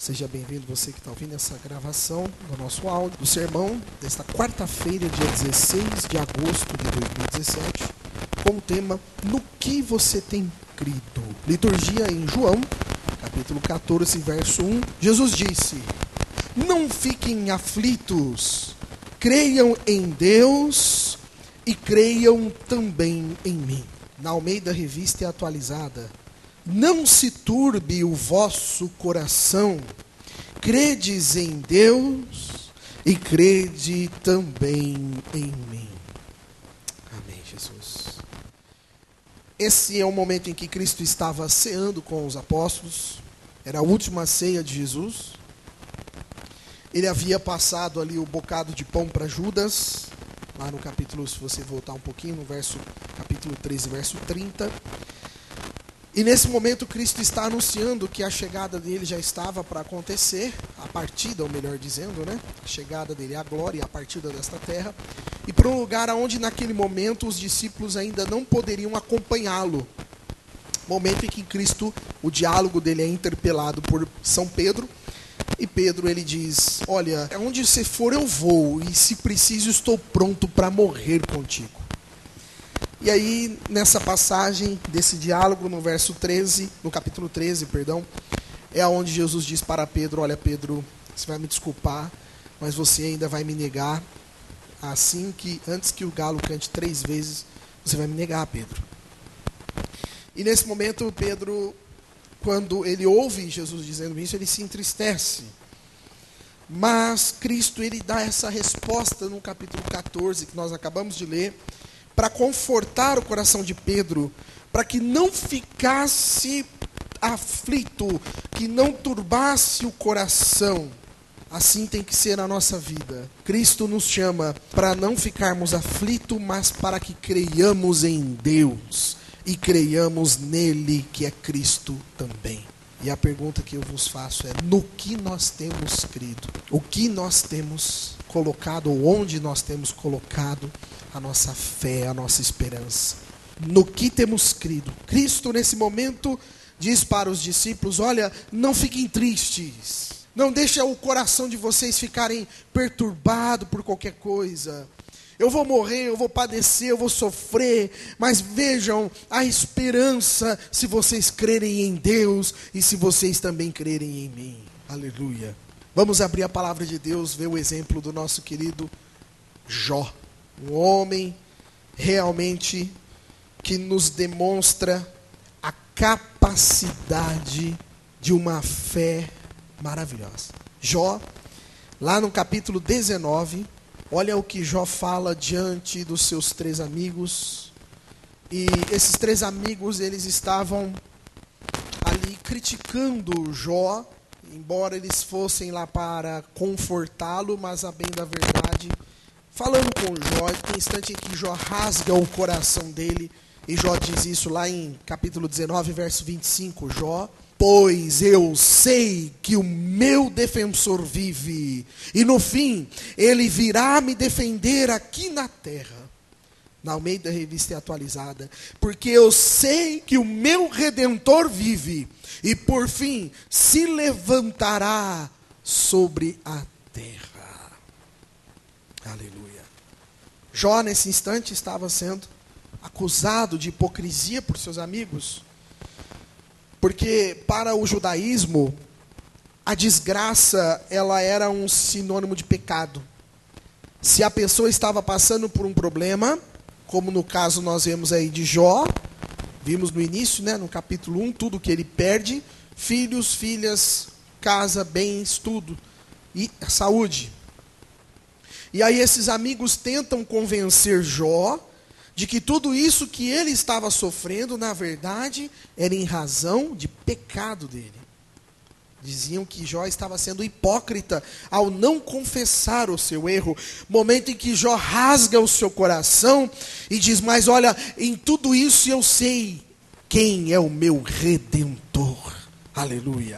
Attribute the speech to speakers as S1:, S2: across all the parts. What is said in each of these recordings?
S1: Seja bem-vindo você que está ouvindo essa gravação do nosso áudio, do sermão desta quarta-feira, dia 16 de agosto de 2017, com o tema No que você tem crido? Liturgia em João, capítulo 14, verso 1. Jesus disse: Não fiquem aflitos, creiam em Deus e creiam também em mim. Na Almeida Revista Atualizada: Não se turbe o vosso coração, credes em Deus e crede também em mim. Amém, Jesus. Esse é o momento em que Cristo estava ceando com os apóstolos, era a última ceia de Jesus. Ele havia passado ali o bocado de pão para Judas, lá no capítulo, se você voltar um pouquinho, no capítulo 13, verso 30. E nesse momento Cristo está anunciando que a chegada dele já estava para acontecer, a partida, ou melhor dizendo, né? A chegada dele, a glória, a partida desta terra, e para um lugar onde naquele momento os discípulos ainda não poderiam acompanhá-lo. Momento em que Cristo, o diálogo dele é interpelado por São Pedro, e Pedro ele diz: olha, onde você for eu vou, e se preciso estou pronto para morrer contigo. E aí, nessa passagem desse diálogo, no capítulo 13, é onde Jesus diz para Pedro: olha, Pedro, você vai me desculpar, mas você ainda vai me negar, antes que o galo cante 3 vezes, você vai me negar, Pedro. E nesse momento, Pedro, quando ele ouve Jesus dizendo isso, ele se entristece. Mas Cristo, ele dá essa resposta no capítulo 14, que nós acabamos de ler, para confortar o coração de Pedro, para que não ficasse aflito, que não turbasse o coração. Assim tem que ser a nossa vida. Cristo nos chama para não ficarmos aflitos, mas para que creiamos em Deus e creiamos nele, que é Cristo também. E a pergunta que eu vos faço é: no que nós temos crido? O que nós temos colocado, ou onde nós temos colocado a nossa fé, a nossa esperança? No que temos crido? Cristo, nesse momento, diz para os discípulos: olha, não fiquem tristes. Não deixem o coração de vocês ficarem perturbado por qualquer coisa. Eu vou morrer, eu vou padecer, eu vou sofrer, mas vejam a esperança se vocês crerem em Deus e se vocês também crerem em mim. Aleluia. Vamos abrir a palavra de Deus, ver o exemplo do nosso querido Jó. Um homem realmente que nos demonstra a capacidade de uma fé maravilhosa. Jó, lá no capítulo 19, olha o que Jó fala diante dos seus 3 amigos. E esses 3 amigos, eles estavam ali criticando Jó, embora eles fossem lá para confortá-lo, mas a bem da verdade, falando com Jó, tem instante em que Jó rasga o coração dele, e Jó diz isso lá em capítulo 19, verso 25, Jó: Pois eu sei que o meu defensor vive, e no fim ele virá me defender aqui na terra. Na Almeida Revista Atualizada: Porque eu sei que o meu Redentor vive, e por fim se levantará sobre a terra. Aleluia. Jó, nesse instante, estava sendo acusado de hipocrisia por seus amigos, porque para o judaísmo a desgraça, ela era um sinônimo de pecado. Se a pessoa estava passando por um problema, como no caso nós vemos aí de Jó, vimos no início, né, no capítulo 1, tudo que ele perde: filhos, filhas, casa, bens, tudo, e saúde. E aí esses amigos tentam convencer Jó de que tudo isso que ele estava sofrendo, na verdade, era em razão de pecado dele. Diziam que Jó estava sendo hipócrita ao não confessar o seu erro. Momento em que Jó rasga o seu coração e diz: mas olha, em tudo isso eu sei quem é o meu Redentor. Aleluia.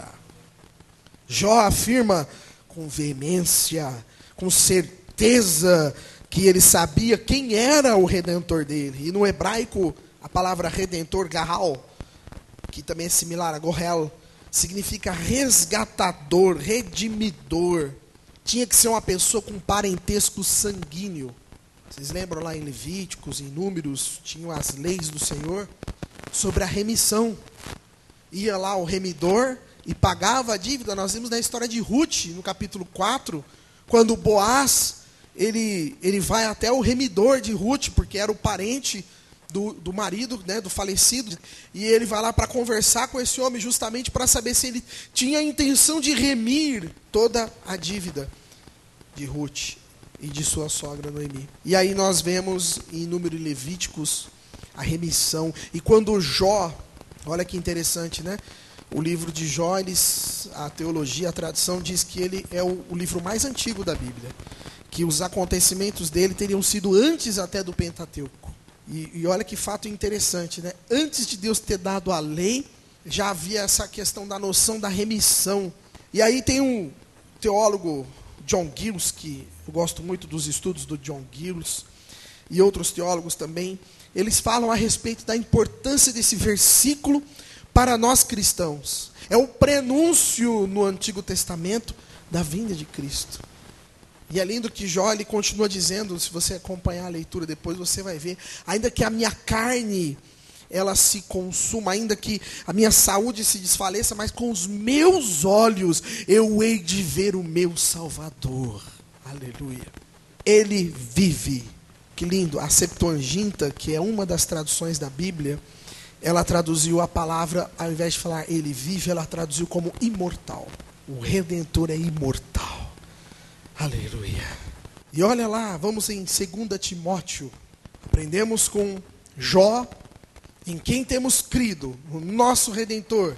S1: Jó afirma com veemência, com certeza, que ele sabia quem era o Redentor dele. E no hebraico, a palavra Redentor, Gahal, que também é similar a Gohel, significa resgatador, redimidor. Tinha que ser uma pessoa com parentesco sanguíneo. Vocês lembram lá em Levíticos, em Números, tinham as leis do Senhor sobre a remissão. Ia lá o remidor e pagava a dívida. Nós vimos na história de Ruth, no capítulo 4, quando Boaz, ele vai até o remidor de Ruth, porque era o parente do marido, né, do falecido, e ele vai lá para conversar com esse homem justamente para saber se ele tinha a intenção de remir toda a dívida de Ruth e de sua sogra Noemi. E aí nós vemos em Número e Levíticos a remissão. E quando Jó, olha que interessante, né? O livro de Jó, a teologia, a tradição diz que ele é o livro mais antigo da Bíblia, que os acontecimentos dele teriam sido antes até do Pentateuco. E olha que fato interessante, né? Antes de Deus ter dado a lei, já havia essa questão da noção da remissão. E aí tem um teólogo, John Gill, que eu gosto muito dos estudos do John Gill, e outros teólogos também, eles falam a respeito da importância desse versículo para nós cristãos. É o prenúncio no Antigo Testamento da vinda de Cristo. E é lindo que Jó, ele continua dizendo, se você acompanhar a leitura depois, você vai ver, ainda que a minha carne, ela se consuma, ainda que a minha saúde se desfaleça, mas com os meus olhos eu hei de ver o meu Salvador. Aleluia. Ele vive. Que lindo. A Septuaginta, que é uma das traduções da Bíblia, ela traduziu a palavra, ao invés de falar ele vive, ela traduziu como imortal. O Redentor é imortal. Aleluia. E olha lá, vamos em 2 Timóteo. Aprendemos com Jó, em quem temos crido, o nosso Redentor.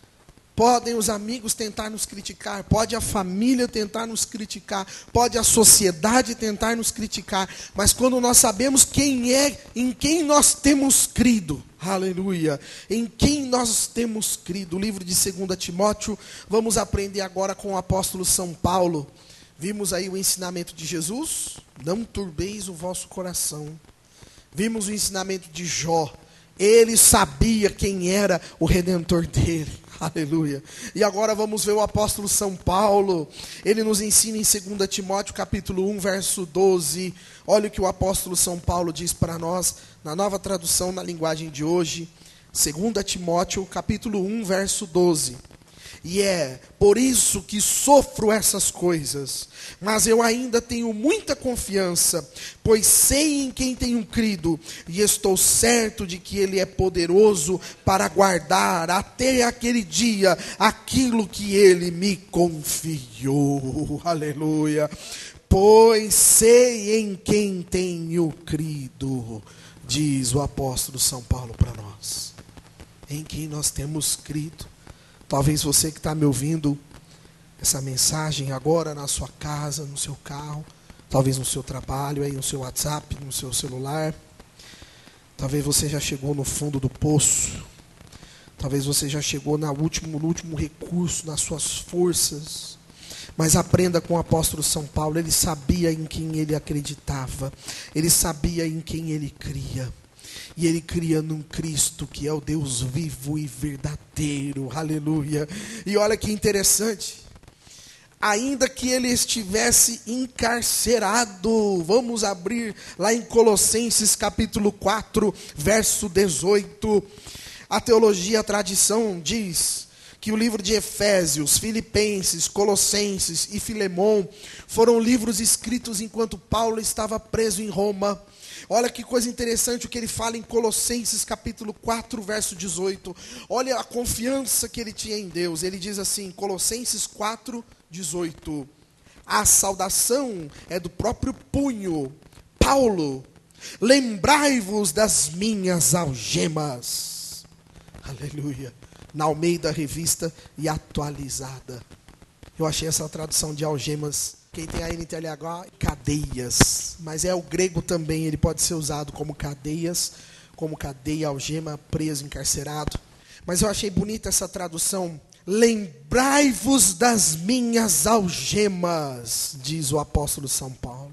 S1: Podem os amigos tentar nos criticar, pode a família tentar nos criticar, pode a sociedade tentar nos criticar, mas quando nós sabemos quem é, em quem nós temos crido, aleluia, em quem nós temos crido, o livro de 2 Timóteo, vamos aprender agora com o apóstolo São Paulo. Vimos aí o ensinamento de Jesus, não turbeis o vosso coração. Vimos o ensinamento de Jó, ele sabia quem era o Redentor dele, aleluia. E agora vamos ver o apóstolo São Paulo, ele nos ensina em 2 Timóteo capítulo 1, verso 12, olha o que o apóstolo São Paulo diz para nós, na nova tradução, na linguagem de hoje, 2 Timóteo capítulo 1, verso 12. E é por isso que sofro essas coisas, mas eu ainda tenho muita confiança, pois sei em quem tenho crido, e estou certo de que Ele é poderoso para guardar até aquele dia aquilo que Ele me confiou. Aleluia. Pois sei em quem tenho crido, diz o apóstolo São Paulo para nós. Em quem nós temos crido. Talvez você que está me ouvindo essa mensagem agora na sua casa, no seu carro, talvez no seu trabalho, aí no seu WhatsApp, no seu celular. Talvez você já chegou no fundo do poço. Talvez você já chegou no último recurso, nas suas forças. Mas aprenda com o apóstolo São Paulo, ele sabia em quem ele acreditava. Ele sabia em quem ele cria. E ele cria num Cristo que é o Deus vivo e verdadeiro, aleluia. E olha que interessante, ainda que ele estivesse encarcerado, vamos abrir lá em Colossenses capítulo 4, verso 18, a teologia, a tradição diz que o livro de Efésios, Filipenses, Colossenses e Filemão foram livros escritos enquanto Paulo estava preso em Roma. Olha que coisa interessante o que ele fala em Colossenses capítulo 4, verso 18. Olha a confiança que ele tinha em Deus. Ele diz assim, Colossenses 4, 18. A saudação é do próprio punho. Paulo, lembrai-vos das minhas algemas. Aleluia. Na Almeida Revista e Atualizada. Eu achei essa tradução de algemas. Quem tem a NTLH, cadeias. Mas é o grego também, ele pode ser usado como cadeias, como cadeia, algema, preso, encarcerado. Mas eu achei bonita essa tradução. Lembrai-vos das minhas algemas, diz o apóstolo São Paulo.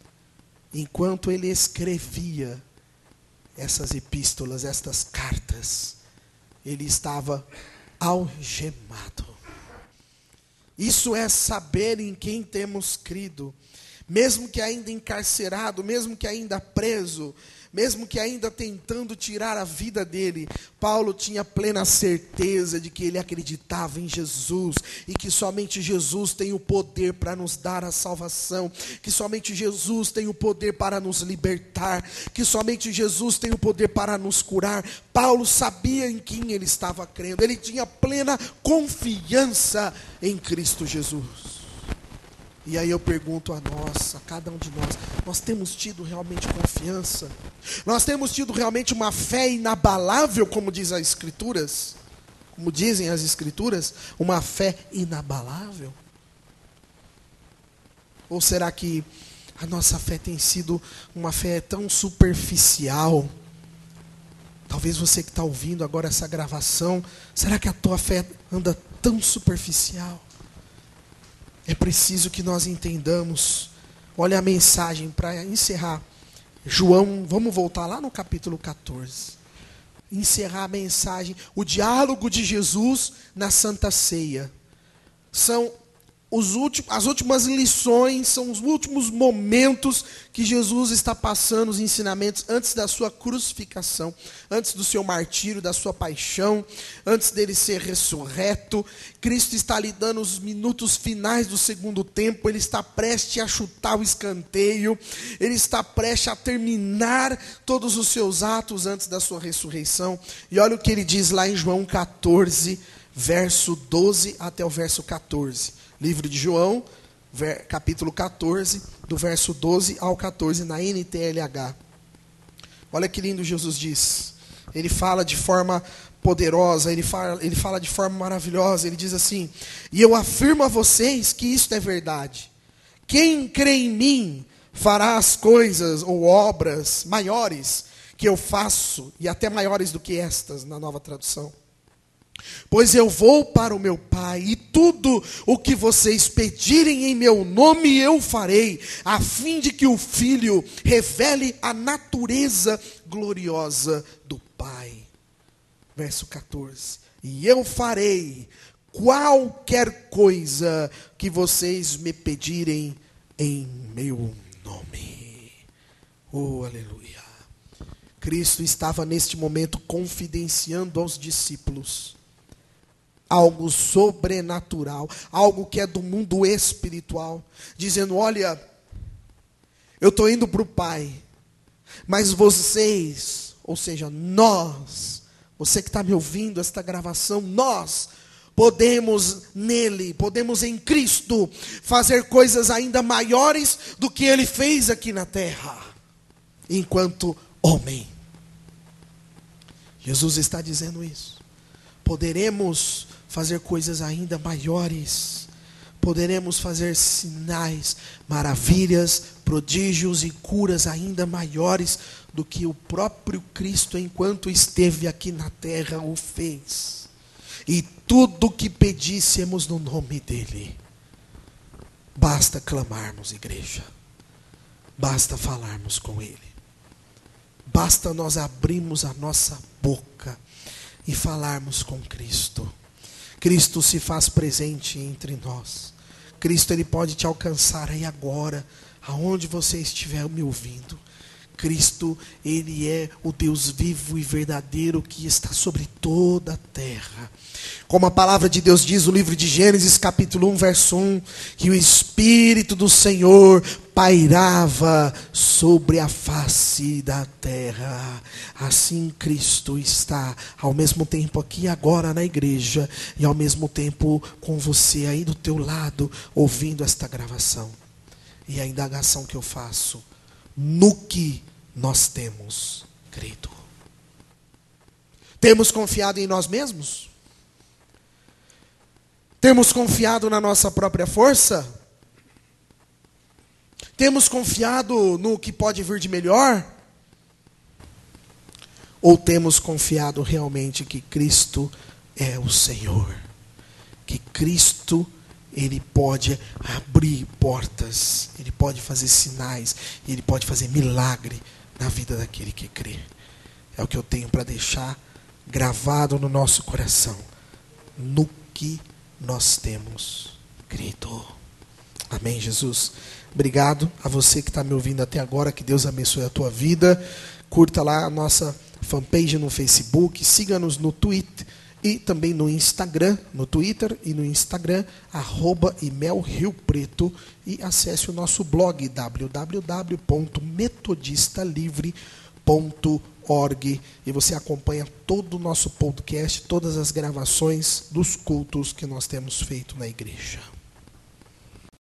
S1: Enquanto ele escrevia essas epístolas, estas cartas, ele estava algemado. Isso é saber em quem temos crido. Mesmo que ainda encarcerado, mesmo que ainda preso, mesmo que ainda tentando tirar a vida dele, Paulo tinha plena certeza de que ele acreditava em Jesus e que somente Jesus tem o poder para nos dar a salvação, que somente Jesus tem o poder para nos libertar, que somente Jesus tem o poder para nos curar. Paulo sabia em quem ele estava crendo, ele tinha plena confiança em Cristo Jesus. E aí eu pergunto a nós, a cada um de nós temos tido realmente confiança? Nós temos tido realmente uma fé inabalável, como diz as Escrituras? Como dizem as Escrituras, uma fé inabalável? Ou será que a nossa fé tem sido uma fé tão superficial? Talvez você que está ouvindo agora essa gravação, será que a tua fé anda tão superficial? É preciso que nós entendamos. Olha a mensagem para encerrar. João, vamos voltar lá no capítulo 14. Encerrar a mensagem, o diálogo de Jesus na Santa Ceia. São as últimas lições, são os últimos momentos que Jesus está passando, os ensinamentos antes da sua crucificação, antes do seu martírio, da sua paixão, antes dele ser ressurreto. Cristo está lhe dando os minutos finais do segundo tempo, ele está prestes a chutar o escanteio, ele está prestes a terminar todos os seus atos antes da sua ressurreição. E olha o que ele diz lá em João 14, verso 12 até o verso 14. Livro de João, capítulo 14, do verso 12 ao 14, na NTLH. Olha que lindo Jesus diz. Ele fala de forma poderosa, ele fala de forma maravilhosa. Ele diz assim: e eu afirmo a vocês que isto é verdade. Quem crê em mim fará as coisas ou obras maiores que eu faço, e até maiores do que estas, na Nova Tradução. Pois eu vou para o meu Pai, e tudo o que vocês pedirem em meu nome eu farei, a fim de que o Filho revele a natureza gloriosa do Pai. Verso 14. E eu farei qualquer coisa que vocês me pedirem em meu nome. Oh, aleluia. Cristo estava neste momento confidenciando aos discípulos algo sobrenatural, algo que é do mundo espiritual, dizendo: olha, eu estou indo para o Pai, mas vocês, ou seja, nós, você que está me ouvindo esta gravação, nós podemos nele, podemos em Cristo fazer coisas ainda maiores do que ele fez aqui na terra, enquanto homem. Jesus está dizendo isso. Poderemos fazer coisas ainda maiores. Poderemos fazer sinais, maravilhas, prodígios e curas ainda maiores do que o próprio Cristo, enquanto esteve aqui na terra, o fez. E tudo que pedíssemos no nome dele, basta clamarmos, igreja. Basta falarmos com ele. Basta nós abrirmos a nossa boca e falarmos com Cristo. Cristo se faz presente entre nós. Cristo, ele pode te alcançar aí agora, aonde você estiver me ouvindo. Cristo, ele é o Deus vivo e verdadeiro que está sobre toda a terra. Como a palavra de Deus diz no livro de Gênesis, capítulo 1, verso 1, que o Espírito do Senhor pairava sobre a face da terra. Assim Cristo está ao mesmo tempo aqui agora na igreja e ao mesmo tempo com você aí do teu lado, ouvindo esta gravação. E a indagação que eu faço: no que nós temos crido? Temos confiado em nós mesmos? Temos confiado na nossa própria força? Temos confiado no que pode vir de melhor? Ou temos confiado realmente que Cristo é o Senhor? Que Cristo, ele pode abrir portas, ele pode fazer sinais, ele pode fazer milagre na vida daquele que crê. É o que eu tenho para deixar gravado no nosso coração no que nós temos crido. Amém, Jesus? Obrigado a você que está me ouvindo até agora, que Deus abençoe a tua vida. Curta lá a nossa fanpage no Facebook, siga-nos no Twitter e também no Instagram, no Twitter e no Instagram, @imelriopreto, e acesse o nosso blog www.metodistalivre.org, e você acompanha todo o nosso podcast, todas as gravações dos cultos que nós temos feito na igreja.